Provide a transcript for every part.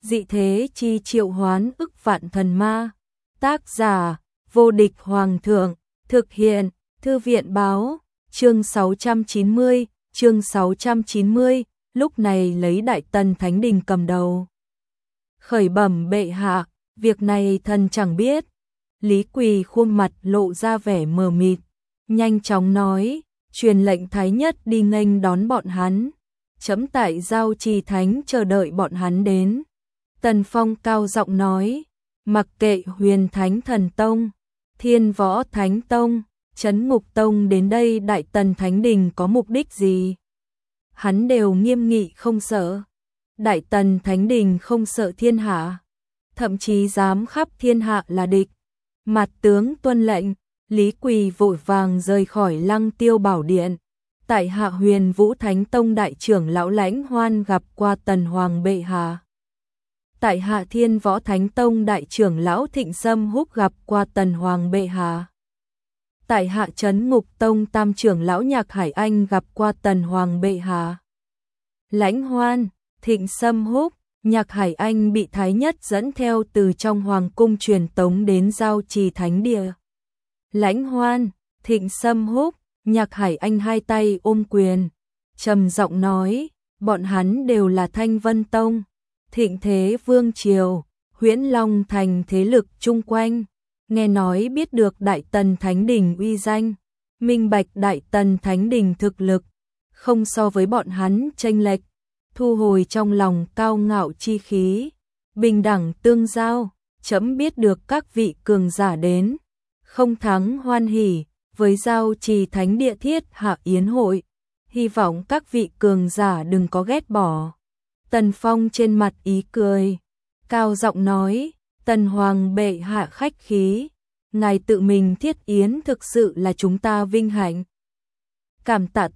dị thế chi triệu hoán ức vạn thần ma. Tác giả, vô địch hoàng thượng, thực hiện, thư viện báo, chương 690, lúc này lấy Đại Tần Thánh Đình cầm đầu. Khởi bẩm bệ hạ, việc này thần chẳng biết. Lý Quỳ khuôn mặt lộ ra vẻ mờ mịt, nhanh chóng nói, truyền lệnh Thái Nhất đi nghênh đón bọn hắn. Chấm tại Giao Trì Thánh chờ đợi bọn hắn đến. Tần Phong cao giọng nói, mặc kệ Huyền Thánh Thần Tông, Thiên Võ Thánh Tông, Trấn Ngục Tông đến đây Đại Tần Thánh Đình có mục đích gì, hắn đều nghiêm nghị không sợ. Đại Tần Thánh Đình không sợ thiên hạ, thậm chí dám khắp thiên hạ là địch. Mặt tướng tuân lệnh. Lý Quỳ vội vàng rời khỏi Lăng Tiêu Bảo Điện. Tại hạ Huyền Vũ Thánh Tông đại trưởng lão Lãnh Hoan gặp qua Tần Hoàng bệ hạ. Tại hạ Thiên Võ Thánh Tông đại trưởng lão Thịnh Sâm Húc gặp qua Tần Hoàng bệ hạ. Tại hạ Trấn Ngục Tông tam trưởng lão Nhạc Hải Anh gặp qua Tần Hoàng bệ hạ. Lãnh Hoan, Thịnh Sâm Húc, Nhạc Hải Anh bị Thái Nhất dẫn theo từ trong hoàng cung truyền tống đến Giao Trì Thánh Địa. Lãnh Hoan, Thịnh Sâm Húc, Nhạc Hải Anh hai tay ôm quyền, trầm giọng nói, bọn hắn đều là Thanh Vân Tông, thịnh thế vương triều, Huyễn Long thành thế lực chung quanh, nghe nói biết được Đại Tần Thánh Đình uy danh, minh bạch Đại Tần Thánh Đình thực lực, không so với bọn hắn chênh lệch, thu hồi trong lòng cao ngạo chi khí, bình đẳng tương giao, chấm biết được các vị cường giả đến, không thắng hoan hỉ, với Giao Trì Thánh Địa thiết hạ yến hội, hy vọng các vị cường giả đừng có ghét bỏ. Tần Phong trên mặt ý cười, cao giọng nói, Tần Hoàng bệ hạ khách khí, ngài tự mình thiết yến thực sự là chúng ta vinh hạnh. Cảm tạ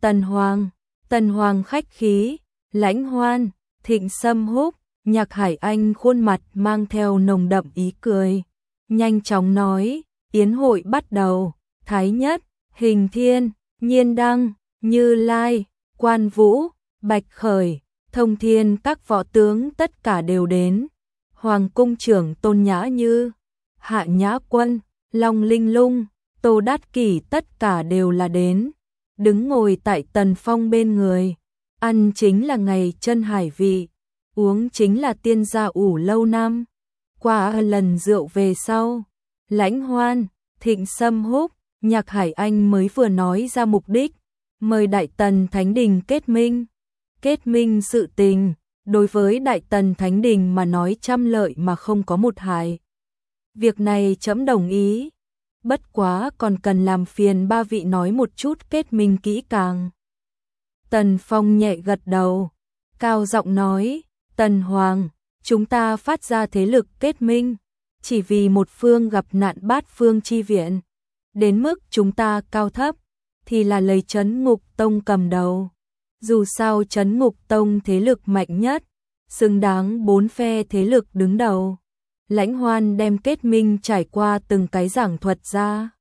Tần Hoàng khách khí. Lãnh Hoan, Thịnh Sâm Húc, Nhạc Hải Anh khuôn mặt mang theo nồng đậm ý cười, nhanh chóng nói, yến hội bắt đầu, Thái Nhất, Hình Thiên, Nhiên Đăng, Như Lai, Quan Vũ, Bạch Khởi, Thông Thiên các võ tướng tất cả đều đến. Hoàng cung trưởng Tôn Nhã Như, Hạ Nhã Quân, Long Linh Lung, Tô Đát Kỷ tất cả đều là đến, đứng ngồi tại Tần Phong bên người. Ăn chính là ngày chân hải vị, uống chính là tiên gia ủ lâu năm. Qua lần rượu về sau, Lãnh Hoan, Thịnh Sâm Húc, Nhạc Hải Anh mới vừa nói ra mục đích, mời Đại Tần Thánh Đình kết minh. Kết minh sự tình, đối với Đại Tần Thánh Đình mà nói trăm lợi mà không có một hại. Việc này trẫm đồng ý, bất quá còn cần làm phiền ba vị nói một chút kết minh kỹ càng. Tần Phong nhẹ gật đầu, cao giọng nói, Tần Hoàng, chúng ta phát ra thế lực kết minh, chỉ vì một phương gặp nạn bát phương chi viện. Đến mức chúng ta cao thấp, thì là lấy Trấn Ngục Tông cầm đầu. Dù sao Trấn Ngục Tông thế lực mạnh nhất, xứng đáng bốn phe thế lực đứng đầu. Lãnh Hoan đem kết minh trải qua từng cái giảng thuật ra.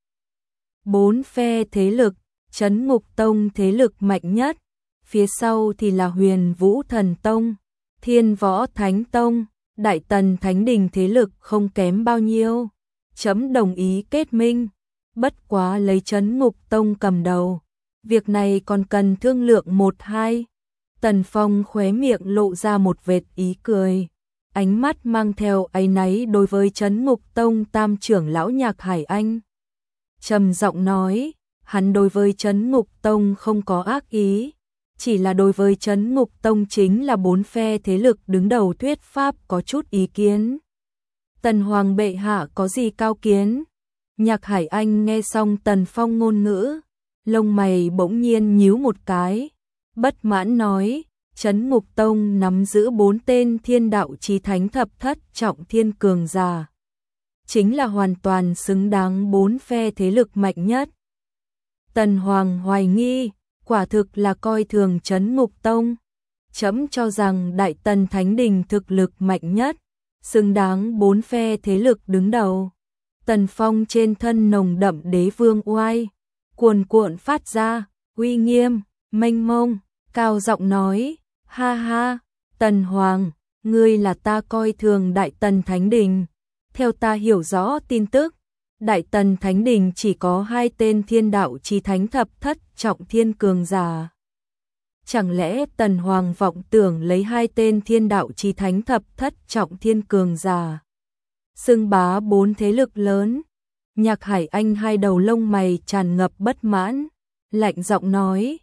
Bốn phe thế lực, Trấn Ngục Tông thế lực mạnh nhất. Phía sau thì là Huyền Vũ Thần Tông, Thiên Võ Thánh Tông, Đại Tần Thánh Đình thế lực không kém bao nhiêu. Chấm đồng ý kết minh, bất quá lấy Trấn Ngục Tông cầm đầu. Việc này còn cần thương lượng một hai. Tần Phong khóe miệng lộ ra một vệt ý cười, ánh mắt mang theo áy náy đối với Trấn Ngục Tông tam trưởng lão Nhạc Hải Anh. Trầm giọng nói, hắn đối với Trấn Ngục Tông không có ác ý. Chỉ là đối với Trấn Ngục Tông chính là bốn phe thế lực đứng đầu thuyết pháp có chút ý kiến. Tần Hoàng bệ hạ có gì cao kiến? Nhạc Hải Anh nghe xong Tần Phong ngôn ngữ, lông mày bỗng nhiên nhíu một cái, bất mãn nói, Trấn Ngục Tông nắm giữ 4 tên thiên đạo chí thánh thập thất trọng thiên cường giả, chính là hoàn toàn xứng đáng 4 phe thế lực mạnh nhất. Tần Hoàng hoài nghi, quả thực là coi thường Trấn Ngục Tông. Chấm cho rằng Đại Tần Thánh Đình thực lực mạnh nhất, xứng đáng 4 phe thế lực đứng đầu. Tần Phong trên thân nồng đậm đế vương oai, cuồn cuộn phát ra, uy nghiêm, mênh mông, cao giọng nói, ha ha, Tần Hoàng, ngươi là ta coi thường Đại Tần Thánh Đình. Theo ta hiểu rõ tin tức, Đại Tần Thánh Đình chỉ có 2 tên thiên đạo chí thánh thập thất trọng thiên cường giả. Chẳng lẽ Tần Hoàng vọng tưởng lấy 2 tên thiên đạo chí thánh thập thất trọng thiên cường giả xưng bá 4 thế lực lớn? Nhạc Hải Anh hai đầu lông mày tràn ngập bất mãn, lạnh giọng nói,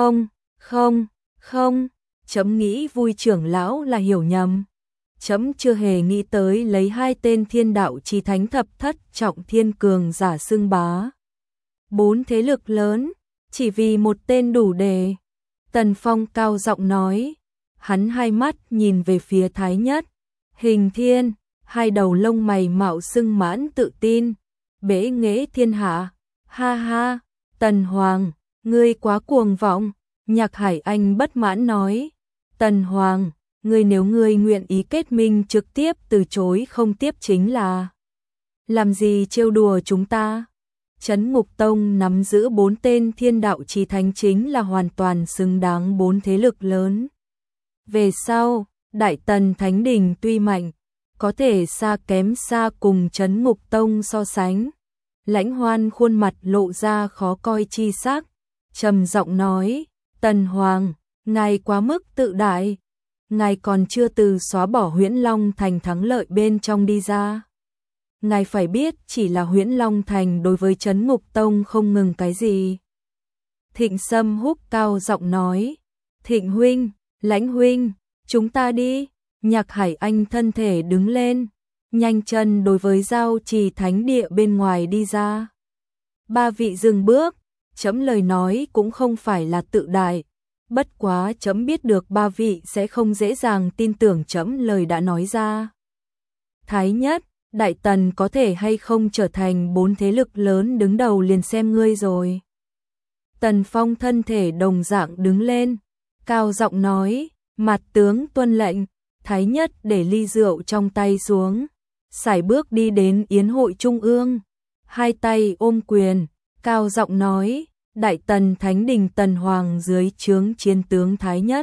không, chấm nghĩ vui trưởng lão là hiểu nhầm. Chấm chưa hề nghĩ tới lấy 2 tên thiên đạo chí thánh thập thất trọng thiên cường giả xưng bá 4 thế lực lớn, chỉ vì một tên đủ để. Tần Phong cao giọng nói, hắn hai mắt nhìn về phía Thái Nhất, Hình Thiên, hai đầu lông mày mạo sưng mãn tự tin, bế nghệ thiên hạ, ha ha, Tần Hoàng, ngươi quá cuồng vọng. Nhạc Hải Anh bất mãn nói, Tần Hoàng, ngươi nếu ngươi nguyện ý kết minh trực tiếp từ chối không tiếp chính là làm gì trêu đùa chúng ta. Trấn Ngục Tông nắm giữ 4 tên thiên đạo chí thánh chính là hoàn toàn xứng đáng 4 thế lực lớn. Về sau, Đại Tần Thánh Đình tuy mạnh, có thể xa kém xa cùng Trấn Ngục Tông so sánh. Lãnh Hoan khuôn mặt lộ ra khó coi chi sắc, trầm giọng nói, Tần Hoàng, ngài quá mức tự đại, ngài còn chưa từ xóa bỏ Huyễn Long Thành thắng lợi bên trong đi ra. Ngài phải biết chỉ là Huyễn Long Thành đối với Trấn Ngục Tông không ngừng cái gì. Thịnh Sâm húc cao giọng nói, Thịnh huynh, Lãnh huynh, chúng ta đi. Nhạc Hải Anh thân thể đứng lên, nhanh chân đối với giao trì thánh địa bên ngoài đi ra. Ba vị dừng bước, chấm lời nói cũng không phải là tự đại, bất quá chấm biết được ba vị sẽ không dễ dàng tin tưởng chấm lời đã nói ra. Thái Nhất, Đại Tần có thể hay không trở thành 4 thế lực lớn đứng đầu liền xem ngươi rồi. Tần Phong thân thể đồng dạng đứng lên, cao giọng nói, mặt tướng tuân lệnh. Thái Nhất để ly rượu trong tay xuống, sải bước đi đến yến hội trung ương, hai tay ôm quyền, cao giọng nói, Đại Tần Thánh Đình Tần Hoàng dưới trướng chiến tướng Thái Nhất,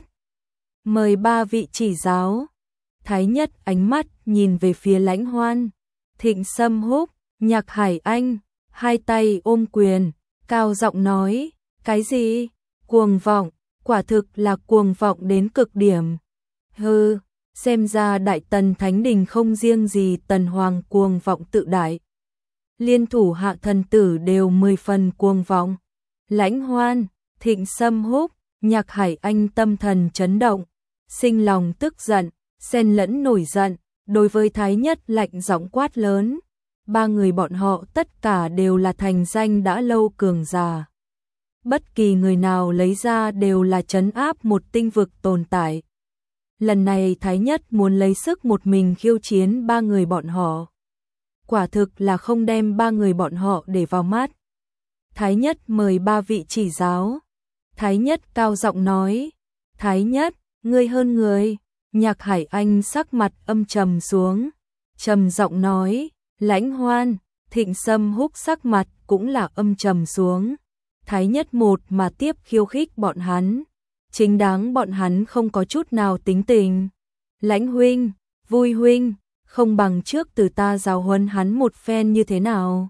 mời ba vị chỉ giáo. Thái Nhất ánh mắt nhìn về phía Lãnh Hoan, Thịnh Sâm húc, Nhạc Hải Anh, hai tay ôm quyền, cao giọng nói, cái gì? Cuồng vọng, quả thực là cuồng vọng đến cực điểm. Hừ, xem ra Đại Tần Thánh Đình không riêng gì Tần Hoàng cuồng vọng tự đại, liên thủ hạ thần tử đều 10 phần cuồng vọng. Lãnh Hoan, Thịnh Sâm húc, Nhạc Hải Anh tâm thần chấn động, sinh lòng tức giận, xen lẫn nổi giận, đối với Thái Nhất lạnh giọng quát lớn. Ba người bọn họ tất cả đều là thành danh đã lâu cường giả. Bất kỳ người nào lấy ra đều là trấn áp một tinh vực tồn tại. Lần này Thái Nhất muốn lấy sức một mình khiêu chiến ba người bọn họ. Quả thực là không đem ba người bọn họ để vào mắt. Thái Nhất mời ba vị chỉ giáo. Thái Nhất cao giọng nói, Thái Nhất, ngươi hơn người. Nhạc Hải Anh sắc mặt âm trầm xuống, trầm giọng nói, Lãnh Hoan, Thịnh Sâm húc sắc mặt cũng là âm trầm xuống. Thái Nhất một mà tiếp khiêu khích bọn hắn, chính đáng bọn hắn không có chút nào tính tình. Lãnh huynh, Vui huynh, không bằng trước từ ta giáo huấn hắn một phen như thế nào?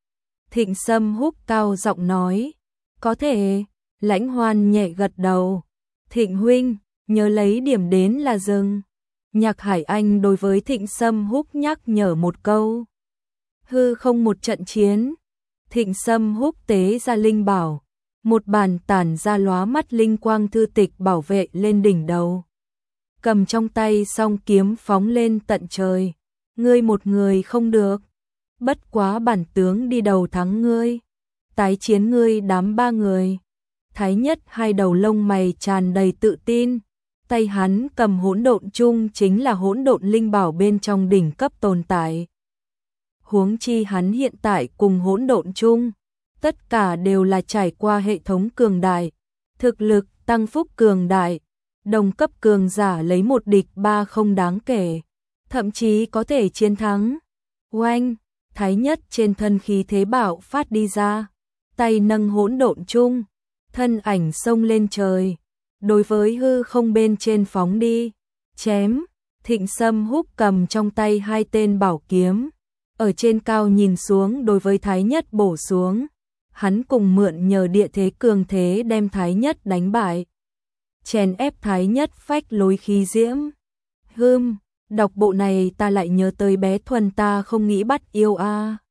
Thịnh Sâm húc cao giọng nói, có thể. Lãnh Hoan nhẹ gật đầu, Thịnh huynh, nhớ lấy điểm đến là dừng. Nhạc Hải Anh đối với Thịnh Sâm húc nhắc nhở một câu. Hư không một trận chiến. Thịnh Sâm húc tế ra linh bảo, một bàn tản ra lóa mắt linh quang thư tịch bảo vệ lên đỉnh đầu. Cầm trong tay song kiếm phóng lên tận trời. Ngươi một người không được, bất quá bản tướng đi đầu thắng ngươi. Tái chiến ngươi đám ba người. Thái Nhất hai đầu lông mày tràn đầy tự tin, tay hắn cầm hỗn độn chung chính là hỗn độn linh bảo bên trong đỉnh cấp tồn tại. Huống chi hắn hiện tại cùng hỗn độn chung, tất cả đều là trải qua hệ thống cường đại, thực lực tăng phúc cường đại, đồng cấp cường giả lấy một địch ba không đáng kể, thậm chí có thể chiến thắng. Oanh, Thái Nhất trên thân khí thế bạo phát đi ra, tay nâng hỗn độn chung, thân ảnh xông lên trời, đối với hư không bên trên phóng đi, chém, Thịnh Sâm Húc cầm trong tay hai tên bảo kiếm, ở trên cao nhìn xuống đối với Thái Nhất bổ xuống. Hắn cùng mượn nhờ địa thế cường thế đem Thái Nhất đánh bại. Chèn ép Thái Nhất phách lối khí diễm. Đọc bộ này ta lại nhớ tới bé Thuần ta không nghĩ bắt yêu a.